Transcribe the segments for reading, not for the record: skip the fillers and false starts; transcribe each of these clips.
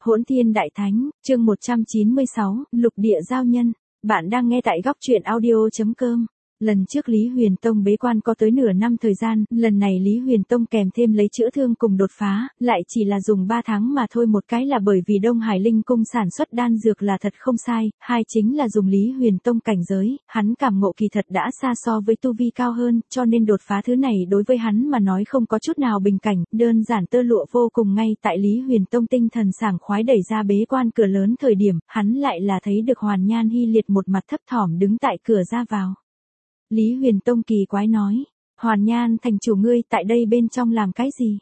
Hỗn Thiên Đại Thánh, chương 196, Lục Địa Giao Nhân. Bạn đang nghe tại góc truyện audio.com. Lần trước Lý Huyền Tông bế quan có tới nửa năm thời gian, lần này Lý Huyền Tông kèm thêm lấy chữa thương cùng đột phá, lại chỉ là dùng 3 tháng mà thôi. Một cái là bởi vì Đông Hải Linh Cung sản xuất đan dược là thật không sai, hai chính là dùng Lý Huyền Tông cảnh giới, hắn cảm ngộ kỳ thật đã xa so với tu vi cao hơn, cho nên đột phá thứ này đối với hắn mà nói không có chút nào bình cảnh, đơn giản tơ lụa vô cùng. Ngay tại Lý Huyền Tông tinh thần sảng khoái đẩy ra bế quan cửa lớn thời điểm, hắn lại là thấy được Hoàn Nhan Hy Liệt một mặt thấp thỏm đứng tại cửa ra vào. Lý Huyền Tông kỳ quái nói, Hoàn Nhan thành chủ ngươi tại đây bên trong làm cái gì?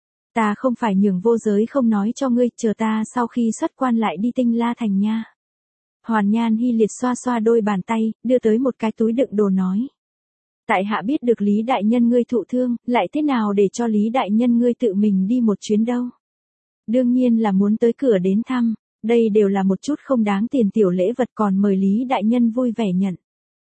Ta không phải nhường vô giới không nói cho ngươi, chờ ta sau khi xuất quan lại đi Tinh La Thành nha. Hoàn Nhan Hy Liệt xoa xoa đôi bàn tay, đưa tới một cái túi đựng đồ nói. Tại hạ biết được Lý Đại Nhân ngươi thụ thương, lại thế nào để cho Lý Đại Nhân ngươi tự mình đi một chuyến đâu? Đương nhiên là muốn tới cửa đến thăm, đây đều là một chút không đáng tiền tiểu lễ vật, còn mời Lý Đại Nhân vui vẻ nhận.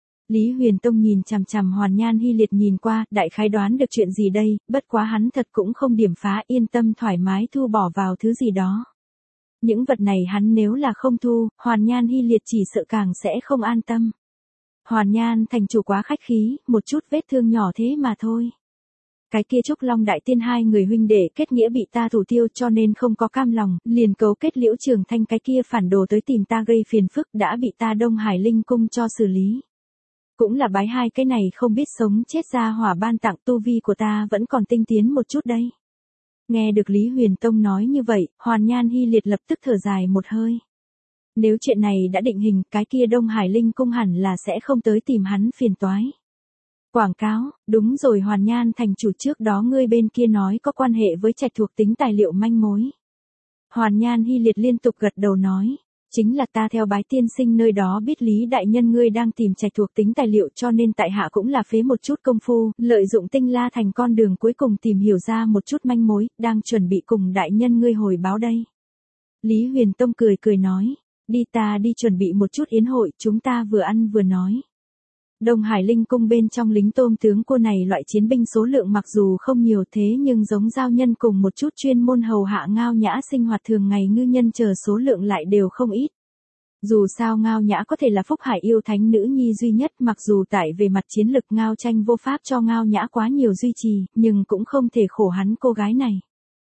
Lý Huyền Tông nhìn chằm chằm Hoàn Nhan Hy Liệt nhìn qua, đại khái đoán được chuyện gì đây, bất quá hắn thật cũng không điểm phá, yên tâm thoải mái thu bỏ vào thứ gì đó. Những vật này hắn nếu là không thu, Hoàn Nhan Hy Liệt chỉ sợ càng sẽ không an tâm. Hoàn Nhan thành chủ quá khách khí, một chút vết thương nhỏ thế mà thôi. Cái kia Trúc Long Đại Tiên hai người huynh đệ kết nghĩa bị ta thủ tiêu cho nên không có cam lòng, liền cấu kết Liễu Trường Thanh cái kia phản đồ tới tìm ta gây phiền phức, đã bị ta Đông Hải Linh Cung cho xử lý. Cũng là bái hai cái này không biết sống chết ra hỏa ban tặng, tu vi của ta vẫn còn tinh tiến một chút đây. Nghe được Lý Huyền Tông nói như vậy, Hoàn Nhan Hy Liệt lập tức thở dài một hơi. Nếu chuyện này đã định hình, cái kia Đông Hải Linh Cung hẳn là sẽ không tới tìm hắn phiền toái. Quảng cáo, đúng rồi Hoàn Nhan thành chủ, trước đó ngươi bên kia nói có quan hệ với trạch thuộc tính tài liệu manh mối. Hoàn Nhan Hy Liệt liên tục gật đầu nói. Chính là ta theo Bái tiên sinh nơi đó biết Lý Đại Nhân ngươi đang tìm trạch thuộc tính tài liệu, cho nên tại hạ cũng là phế một chút công phu, lợi dụng Tinh La Thành con đường cuối cùng tìm hiểu ra một chút manh mối, đang chuẩn bị cùng Đại Nhân ngươi hồi báo đây. Lý Huyền Tông cười cười nói, đi ta đi chuẩn bị một chút yến hội, chúng ta vừa ăn vừa nói. Đông Hải Linh Cung bên trong lính tôm tướng cua này loại chiến binh số lượng mặc dù không nhiều thế nhưng giống giao nhân cùng một chút chuyên môn hầu hạ Ngao Nhã sinh hoạt thường ngày ngư nhân chờ số lượng lại đều không ít. Dù sao Ngao Nhã có thể là Phúc Hải yêu thánh nữ nhi duy nhất, mặc dù tại về mặt chiến lực Ngao Tranh vô pháp cho Ngao Nhã quá nhiều duy trì, nhưng cũng không thể khổ hắn cô gái này.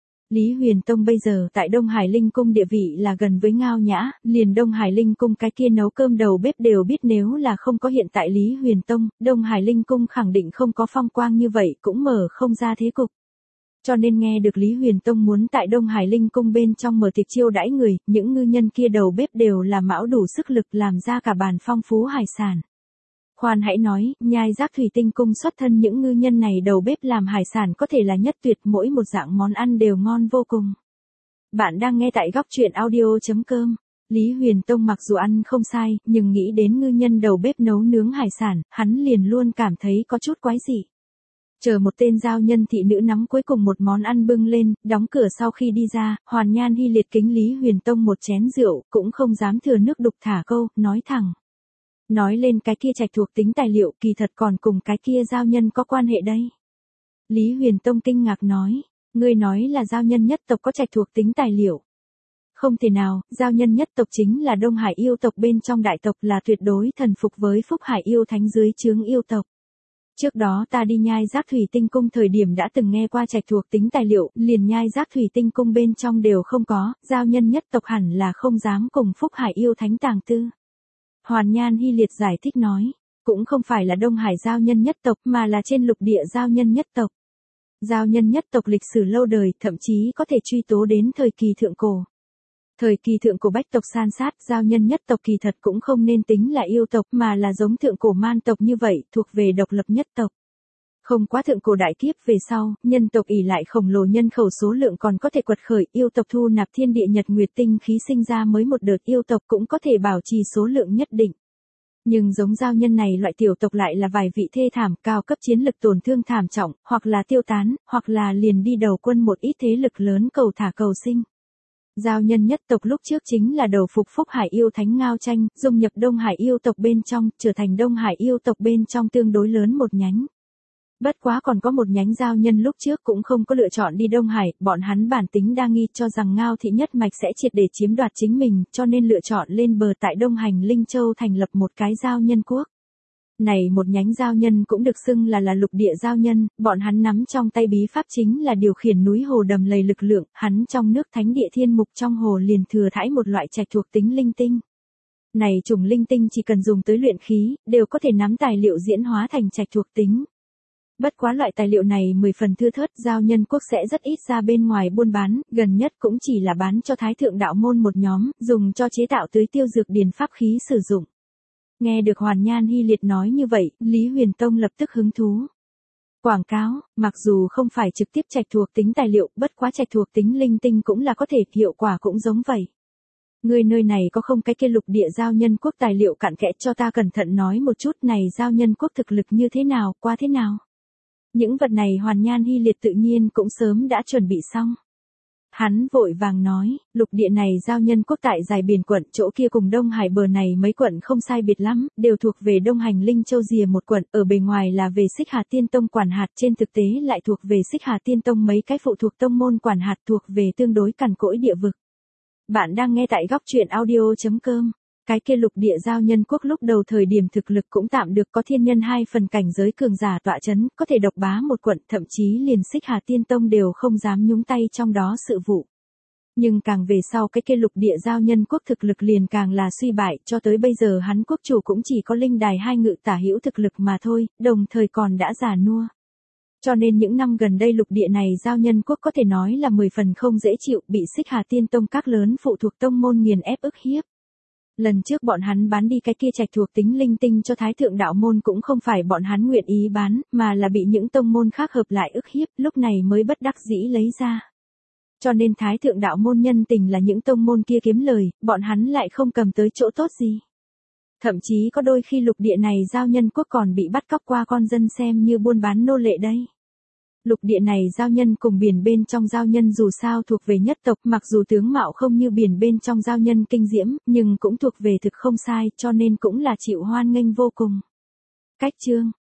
Lý Huyền Tông bây giờ tại Đông Hải Linh Cung địa vị là gần với Ngao Nhã, liền Đông Hải Linh Cung cái kia nấu cơm đầu bếp đều biết, nếu là không có hiện tại Lý Huyền Tông, Đông Hải Linh Cung khẳng định không có phong quang như vậy, cũng mở không ra thế cục. Cho nên nghe được Lý Huyền Tông muốn tại Đông Hải Linh Cung bên trong mở tiệc chiêu đãi người, những ngư nhân kia đầu bếp đều là mão đủ sức lực làm ra cả bàn phong phú hải sản. Khoan hãy nói, Nhai Giác Thủy Tinh Cung xuất thân những ngư nhân này đầu bếp làm hải sản có thể là nhất tuyệt, mỗi một dạng món ăn đều ngon vô cùng. Bạn đang nghe tại góc truyện audio.com. Lý Huyền Tông mặc dù ăn không sai, nhưng nghĩ đến ngư nhân đầu bếp nấu nướng hải sản, hắn liền luôn cảm thấy có chút quái dị. Chờ một tên giao nhân thị nữ nắm cuối cùng một món ăn bưng lên, đóng cửa sau khi đi ra, Hoàn Nhan Hy Liệt kính Lý Huyền Tông một chén rượu, cũng không dám thừa nước đục thả câu, nói thẳng. Nói lên cái kia trạch thuộc tính tài liệu, kỳ thật còn cùng cái kia giao nhân có quan hệ đây. Lý Huyền Tông kinh ngạc nói, ngươi nói là giao nhân nhất tộc có trạch thuộc tính tài liệu. Không thể nào, giao nhân nhất tộc chính là Đông Hải yêu tộc bên trong đại tộc, là tuyệt đối thần phục với Phúc Hải yêu thánh dưới trướng yêu tộc. Trước đó ta đi Nhai Giác Thủy Tinh Cung thời điểm đã từng nghe qua trạch thuộc tính tài liệu, liền Nhai Giác Thủy Tinh Cung bên trong đều không có, giao nhân nhất tộc hẳn là không dám cùng Phúc Hải yêu thánh tàng tư. Hoàn Nhan Hy Liệt giải thích nói, cũng không phải là Đông Hải giao nhân nhất tộc mà là trên lục địa giao nhân nhất tộc. Giao nhân nhất tộc lịch sử lâu đời, thậm chí có thể truy tố đến thời kỳ thượng cổ. Thời kỳ thượng cổ bách tộc san sát, giao nhân nhất tộc kỳ thật cũng không nên tính là yêu tộc mà là giống thượng cổ man tộc như vậy, thuộc về độc lập nhất tộc. Không quá thượng cổ đại kiếp về sau, nhân tộc ỷ lại khổng lồ nhân khẩu số lượng còn có thể quật khởi, yêu tộc thu nạp thiên địa nhật nguyệt tinh khí sinh ra mới một đợt yêu tộc cũng có thể bảo trì số lượng nhất định. Nhưng giống giao nhân này loại tiểu tộc lại là vài vị thê thảm, cao cấp chiến lực tổn thương thảm trọng, hoặc là tiêu tán, hoặc là liền đi đầu quân một ít thế lực lớn cầu thả cầu sinh. Giao nhân nhất tộc lúc trước chính là đầu phục Phúc Hải yêu thánh Ngao Tranh, dung nhập Đông Hải yêu tộc bên trong, trở thành Đông Hải yêu tộc bên trong tương đối lớn một nhánh. Bất quá còn có một nhánh giao nhân lúc trước cũng không có lựa chọn đi Đông Hải, bọn hắn bản tính đa nghi cho rằng Ngao thị nhất mạch sẽ triệt để chiếm đoạt chính mình, cho nên lựa chọn lên bờ tại Đông Hành Linh Châu thành lập một cái giao nhân quốc. Này một nhánh giao nhân cũng được xưng là lục địa giao nhân, bọn hắn nắm trong tay bí pháp chính là điều khiển núi hồ đầm lầy lực lượng, hắn trong nước thánh địa thiên mục trong hồ liền thừa thãi một loại trạch thuộc tính linh tinh. Này chủng linh tinh chỉ cần dùng tới luyện khí, đều có thể nắm tài liệu diễn hóa thành trạch thuộc tính. Bất quá loại tài liệu này 10 phần thưa thớt, giao nhân quốc sẽ rất ít ra bên ngoài buôn bán, gần nhất cũng chỉ là bán cho Thái Thượng Đạo Môn một nhóm, dùng cho chế tạo tưới tiêu dược điền pháp khí sử dụng. Nghe được Hoàn Nhan Hy Liệt nói như vậy, Lý Huyền Tông lập tức hứng thú. Quảng cáo, mặc dù không phải trực tiếp trạch thuộc tính tài liệu, bất quá trạch thuộc tính linh tinh cũng là có thể, hiệu quả cũng giống vậy. Người nơi này có không cái kia lục địa giao nhân quốc tài liệu cặn kẽ cho ta cẩn thận nói một chút, này giao nhân quốc thực lực như thế nào, qua thế nào. Những vật này Hoàn Nhan Hy Liệt tự nhiên cũng sớm đã chuẩn bị xong. Hắn vội vàng nói, lục địa này giao nhân quốc tại dài biển quận, chỗ kia cùng Đông Hải bờ này mấy quận không sai biệt lắm, đều thuộc về Đông Hành Linh Châu rìa một quận, ở bề ngoài là về Xích Hà Tiên Tông quản hạt, trên thực tế lại thuộc về Xích Hà Tiên Tông mấy cái phụ thuộc tông môn quản hạt, thuộc về tương đối cằn cỗi địa vực. Bạn đang nghe tại góc truyện audio.com. Cái kia lục địa giao nhân quốc lúc đầu thời điểm thực lực cũng tạm được, có thiên nhân 2 phần cảnh giới cường giả tọa chấn, có thể độc bá một quận, thậm chí liền Xích Hà Tiên Tông đều không dám nhúng tay trong đó sự vụ. Nhưng càng về sau cái kia lục địa giao nhân quốc thực lực liền càng là suy bại, cho tới bây giờ hắn quốc chủ cũng chỉ có linh đài 2 ngự tả hữu thực lực mà thôi, đồng thời còn đã già nua. Cho nên những năm gần đây lục địa này giao nhân quốc có thể nói là 10 phần không dễ chịu, bị Xích Hà Tiên Tông các lớn phụ thuộc tông môn nghiền ép ức hiếp. Lần trước bọn hắn bán đi cái kia trạch thuộc tính linh tinh cho Thái Thượng Đạo Môn cũng không phải bọn hắn nguyện ý bán, mà là bị những tông môn khác hợp lại ức hiếp, lúc này mới bất đắc dĩ lấy ra. Cho nên Thái Thượng Đạo Môn nhân tình là những tông môn kia kiếm lời, bọn hắn lại không cầm tới chỗ tốt gì. Thậm chí có đôi khi lục địa này giao nhân quốc còn bị bắt cóc qua con dân xem như buôn bán nô lệ đây. Lục địa này giao nhân cùng biển bên trong giao nhân dù sao thuộc về nhất tộc, mặc dù tướng mạo không như biển bên trong giao nhân kinh diễm, nhưng cũng thuộc về thực không sai, cho nên cũng là chịu hoan nghênh vô cùng. Cách chương,